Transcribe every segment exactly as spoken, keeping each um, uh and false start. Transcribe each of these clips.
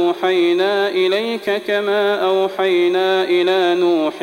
أوحينا إليك كما أوحينا إلى نوح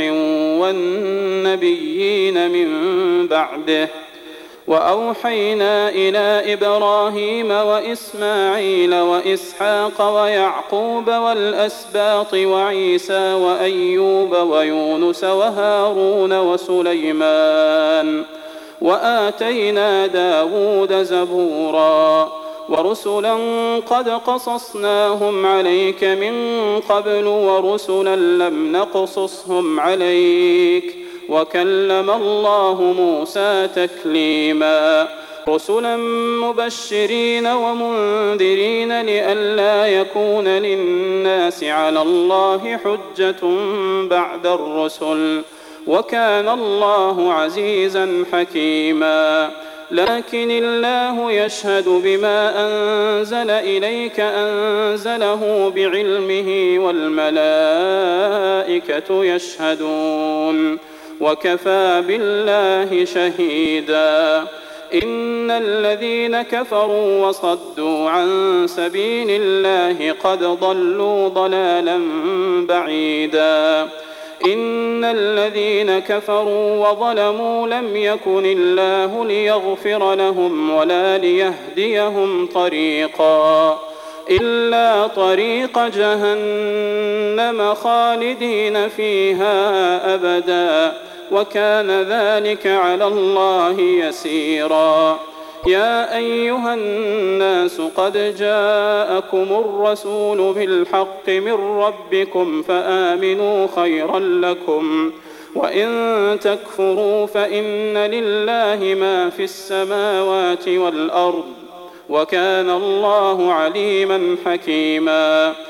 والنبيين من بعده وأوحينا إلى إبراهيم وإسماعيل وإسحاق ويعقوب والأسباط وعيسى وأيوب ويونس وهارون وسليمان وآتينا داود زبورا ورسلا قد قصصناهم عليك من قبل ورسلا لم نقصصهم عليك وكلم الله موسى تكليما رسلا مبشرين ومنذرين لئلا يكون للناس على الله حجة بعد الرسل وكان الله عزيزا حكيما لكن الله يشهد بما أنزل إليك أنزله بعلمه والملائكة يشهدون وكفى بالله شهيدا إن الذين كفروا وصدوا عن سبيل الله قد ضلوا ضلالا بعيدا إن الذين كفروا وظلموا لم يكن الله ليغفر لهم ولا ليهديهم طريقا إلا طريق جهنم خالدين فيها أبدا وكان ذلك على الله يسيرا يا أيها الناس قد جاءكم الرسول بالحق من ربكم فآمنوا خيرا لكم وإن تكفروا فإن لله ما في السماوات والأرض وكان الله عليما حكيما